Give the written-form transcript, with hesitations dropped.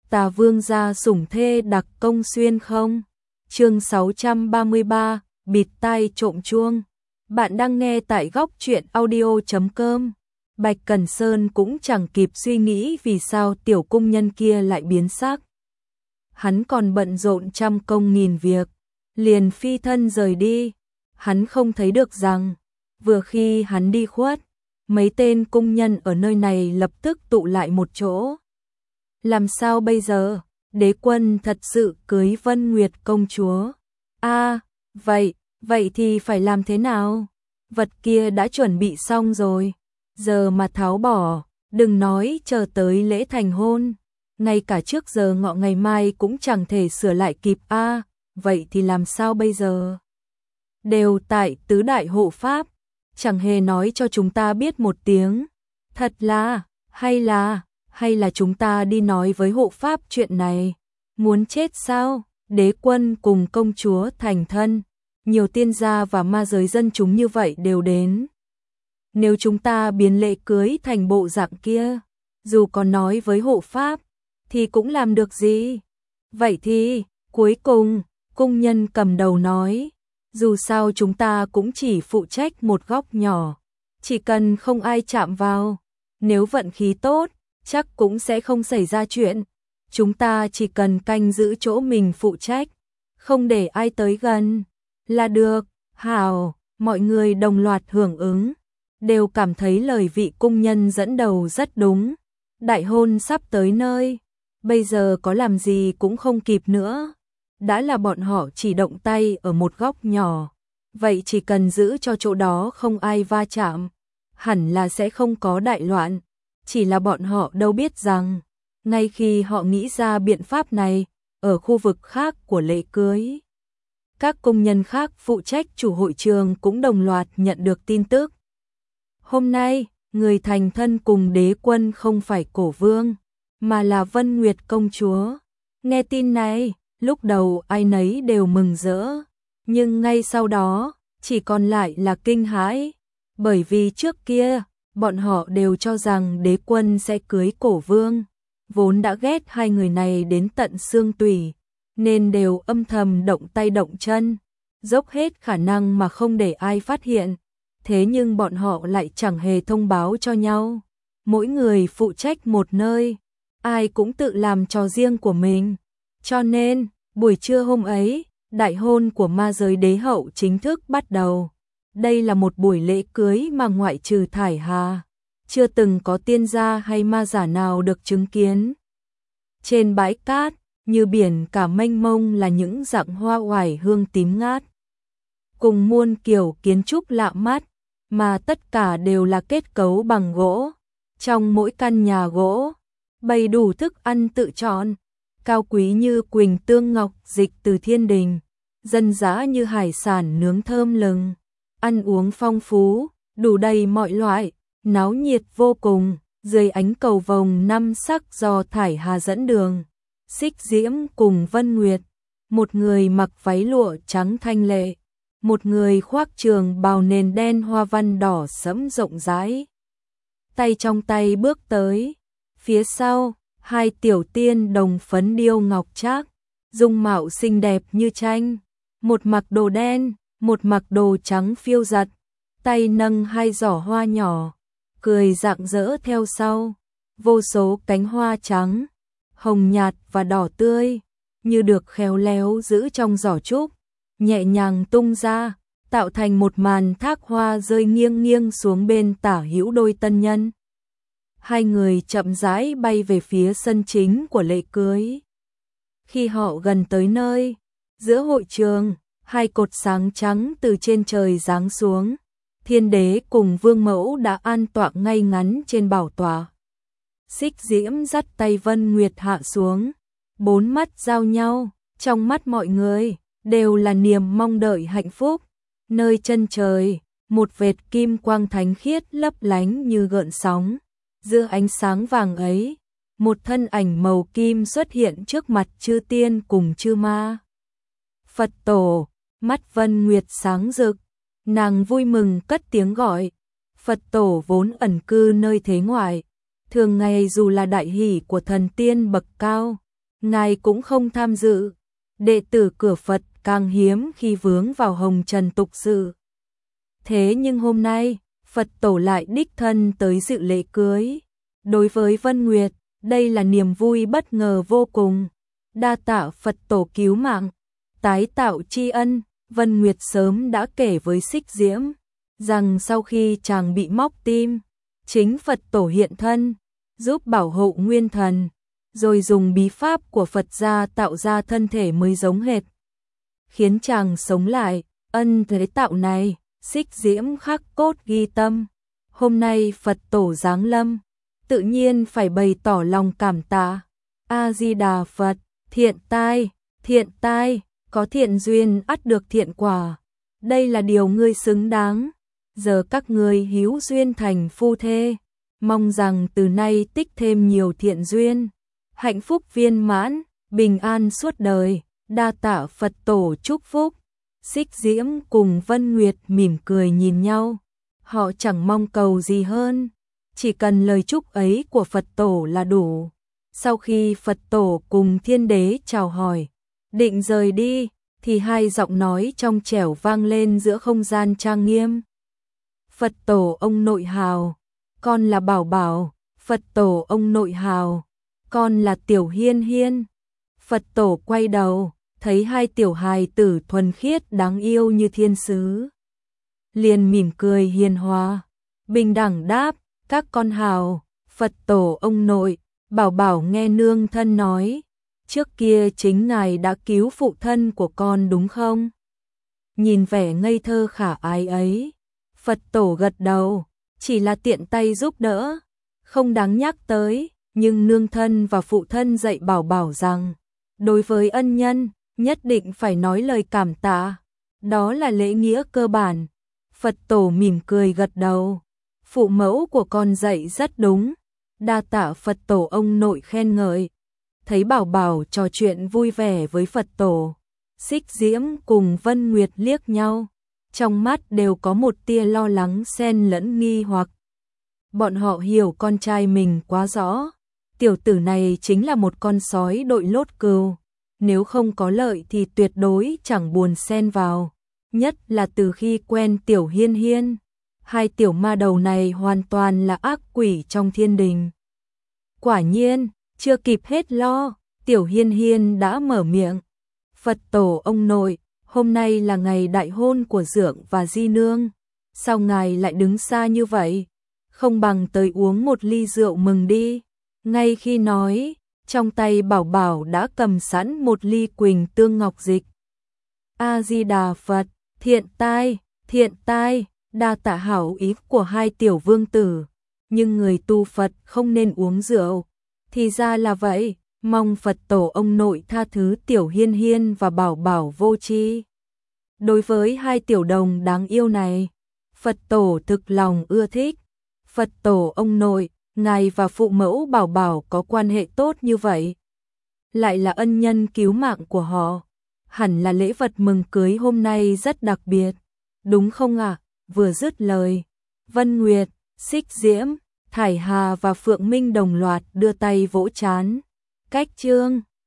Tà Vương gia sủng thê đặc công xuyên không? Chương 633, bịt tai trộm chuông. Bạn đang nghe tại góc truyện audio.com. Bạch Cẩn Sơn cũng chẳng kịp suy nghĩ vì sao tiểu cung nhân kia lại biến sắc. Hắn còn bận rộn trăm công nghìn việc, liền phi thân rời đi. Hắn không thấy được rằng, vừa khi hắn đi khuất, mấy tên cung nhân ở nơi này lập tức tụ lại một chỗ. Làm sao bây giờ? Đế quân thật sự cưới Vân Nguyệt công chúa. Vậy thì phải làm thế nào? Vật kia đã chuẩn bị xong rồi, giờ mà tháo bỏ, đừng nói chờ tới lễ thành hôn, ngay cả trước giờ ngọ ngày mai cũng chẳng thể sửa lại kịp vậy thì làm sao bây giờ? Đều tại tứ đại hộ pháp, chẳng hề nói cho chúng ta biết một tiếng. Thật là, hay là chúng ta đi nói với hộ pháp chuyện này? Muốn chết sao? Đế quân cùng công chúa thành thân, nhiều tiên gia và ma giới dân chúng như vậy đều đến. Nếu chúng ta biến lễ cưới thành bộ dạng kia, dù có nói với hộ pháp, thì cũng làm được gì? Vậy thì, cuối cùng, cung nhân cầm đầu nói, dù sao chúng ta cũng chỉ phụ trách một góc nhỏ, chỉ cần không ai chạm vào, nếu vận khí tốt, chắc cũng sẽ không xảy ra chuyện. Chúng ta chỉ cần canh giữ chỗ mình phụ trách, không để ai tới gần, là được. Hảo, mọi người đồng loạt hưởng ứng, đều cảm thấy lời vị cung nhân dẫn đầu rất đúng. Đại hôn sắp tới nơi, bây giờ có làm gì cũng không kịp nữa. Đã là bọn họ chỉ động tay ở một góc nhỏ, vậy chỉ cần giữ cho chỗ đó không ai va chạm, hẳn là sẽ không có đại loạn. Chỉ là bọn họ đâu biết rằng, ngay khi họ nghĩ ra biện pháp này, ở khu vực khác của lễ cưới, các công nhân khác phụ trách chủ hội trường cũng đồng loạt nhận được tin tức. Hôm nay, người thành thân cùng đế quân không phải Cổ Vương, mà là Vân Nguyệt công chúa. Nghe tin này, lúc đầu ai nấy đều mừng rỡ, nhưng ngay sau đó, chỉ còn lại là kinh hãi, bởi vì trước kia, bọn họ đều cho rằng đế quân sẽ cưới Cổ Vương, vốn đã ghét hai người này đến tận xương tủy, nên đều âm thầm động tay động chân, dốc hết khả năng mà không để ai phát hiện. Thế nhưng bọn họ lại chẳng hề thông báo cho nhau, mỗi người phụ trách một nơi, ai cũng tự làm trò riêng của mình. Cho nên, buổi trưa hôm ấy, đại hôn của ma giới đế hậu chính thức bắt đầu. Đây là một buổi lễ cưới mà ngoại trừ Thải Hà, chưa từng có tiên gia hay ma giả nào được chứng kiến. Trên bãi cát, như biển cả mênh mông là những rặng hoa oải hương tím ngát, cùng muôn kiểu kiến trúc lạ mắt, mà tất cả đều là kết cấu bằng gỗ. Trong mỗi căn nhà gỗ, bày đủ thức ăn tự chọn, cao quý như quỳnh tương ngọc dịch từ thiên đình, dân dã như hải sản nướng thơm lừng, ăn uống phong phú, đủ đầy mọi loại, náo nhiệt vô cùng. Dưới ánh cầu vồng năm sắc do Thải Hà dẫn đường, Xích Diễm cùng Vân Nguyệt, một người mặc váy lụa trắng thanh lệ, một người khoác trường bào nền đen hoa văn đỏ sẫm rộng rãi, tay trong tay bước tới. Phía sau, hai tiểu tiên đồng phấn điêu ngọc trác, dung mạo xinh đẹp như tranh, một mặc đồ đen, một mặc đồ trắng phiêu giật, tay nâng hai giỏ hoa nhỏ, cười rạng rỡ theo sau. Vô số cánh hoa trắng, hồng nhạt và đỏ tươi, như được khéo léo giữ trong giỏ trúc, nhẹ nhàng tung ra, tạo thành một màn thác hoa rơi nghiêng nghiêng xuống bên tả hữu đôi tân nhân. Hai người chậm rãi bay về phía sân chính của lễ cưới. Khi họ gần tới nơi, giữa hội trường, hai cột sáng trắng từ trên trời giáng xuống. Thiên đế cùng vương mẫu đã an tọa ngay ngắn trên bảo tọa. Xích Diễm dắt tay Vân Nguyệt hạ xuống, bốn mắt giao nhau, trong mắt mọi người đều là niềm mong đợi hạnh phúc. Nơi chân trời, một vệt kim quang thánh khiết lấp lánh như gợn sóng. Giữa ánh sáng vàng ấy, một thân ảnh màu kim xuất hiện trước mặt chư tiên cùng chư ma. Phật tổ, mắt Vân Nguyệt sáng rực, nàng vui mừng cất tiếng gọi. Phật tổ vốn ẩn cư nơi thế ngoại, thường ngày dù là đại hỷ của thần tiên bậc cao, ngài cũng không tham dự. Đệ tử cửa Phật càng hiếm khi vướng vào hồng trần tục sự. Thế nhưng hôm nay, Phật tổ lại đích thân tới dự lễ cưới. Đối với Vân Nguyệt, đây là niềm vui bất ngờ vô cùng. Đa tạ Phật tổ cứu mạng, tái tạo tri ân. Vân Nguyệt sớm đã kể với Xích Diễm rằng sau khi chàng bị móc tim, chính Phật tổ hiện thân, giúp bảo hộ nguyên thần, rồi dùng bí pháp của Phật gia tạo ra thân thể mới giống hệt, khiến chàng sống lại. Ân thế tạo này, Xích Diễm khắc cốt ghi tâm. Hôm nay Phật tổ giáng lâm, tự nhiên phải bày tỏ lòng cảm tạ. A Di Đà Phật, thiện tai, có thiện duyên ắt được thiện quả. Đây là điều ngươi xứng đáng. Giờ các ngươi hữu duyên thành phu thê, mong rằng từ nay tích thêm nhiều thiện duyên, hạnh phúc viên mãn, bình an suốt đời. Đa tạ Phật tổ chúc phúc. Xích Diễm cùng Vân Nguyệt mỉm cười nhìn nhau. Họ chẳng mong cầu gì hơn, chỉ cần lời chúc ấy của Phật tổ là đủ. Sau khi Phật tổ cùng thiên đế chào hỏi, định rời đi, thì hai giọng nói trong trẻo vang lên giữa không gian trang nghiêm. Phật tổ ông nội hào, con là Bảo Bảo. Phật tổ ông nội hào, con là Tiểu Hiên Hiên. Phật tổ quay đầu, thấy hai tiểu hài tử thuần khiết đáng yêu như thiên sứ, liền mỉm cười hiền hòa, bình đẳng đáp, các con hào. Phật tổ ông nội, Bảo Bảo nghe nương thân nói, trước kia chính ngài đã cứu phụ thân của con đúng không? Nhìn vẻ ngây thơ khả ái ấy, Phật tổ gật đầu, chỉ là tiện tay giúp đỡ, không đáng nhắc tới, nhưng nương thân và phụ thân dạy Bảo Bảo rằng, đối với ân nhân, nhất định phải nói lời cảm tạ, đó là lễ nghĩa cơ bản. Phật tổ mỉm cười gật đầu, phụ mẫu của con dạy rất đúng, đa tạ Phật tổ ông nội khen ngợi. Thấy Bảo Bảo trò chuyện vui vẻ với Phật tổ, Xích Diễm cùng Vân Nguyệt liếc nhau, trong mắt đều có một tia lo lắng xen lẫn nghi hoặc. Bọn họ hiểu con trai mình quá rõ, tiểu tử này chính là một con sói đội lốt cừu, nếu không có lợi thì tuyệt đối chẳng buồn xen vào, nhất là từ khi quen Tiểu Hiên Hiên. Hai tiểu ma đầu này hoàn toàn là ác quỷ trong thiên đình. Quả nhiên, chưa kịp hết lo, Tiểu Hiên Hiên đã mở miệng. Phật tổ ông nội, hôm nay là ngày đại hôn của Dượng và Di Nương, sao ngài lại đứng xa như vậy? Không bằng tới uống một ly rượu mừng đi. Ngay khi nói, trong tay Bảo Bảo đã cầm sẵn một ly Quỳnh Tương Ngọc Dịch. A Di Đà Phật, thiện tai, đa tạ hảo ý của hai tiểu vương tử, nhưng người tu Phật không nên uống rượu. Thì ra là vậy, mong Phật tổ ông nội tha thứ Tiểu Hiên Hiên và Bảo Bảo vô tri. Đối với hai tiểu đồng đáng yêu này, Phật tổ thực lòng ưa thích. Phật tổ ông nội, ngài và phụ mẫu Bảo Bảo có quan hệ tốt như vậy, lại là ân nhân cứu mạng của họ, hẳn là lễ vật mừng cưới hôm nay rất đặc biệt, đúng không ạ? Vừa dứt lời, Vân Nguyệt, Xích Diễm, Thải Hà và Phượng Minh đồng loạt đưa tay vỗ trán. Cách chương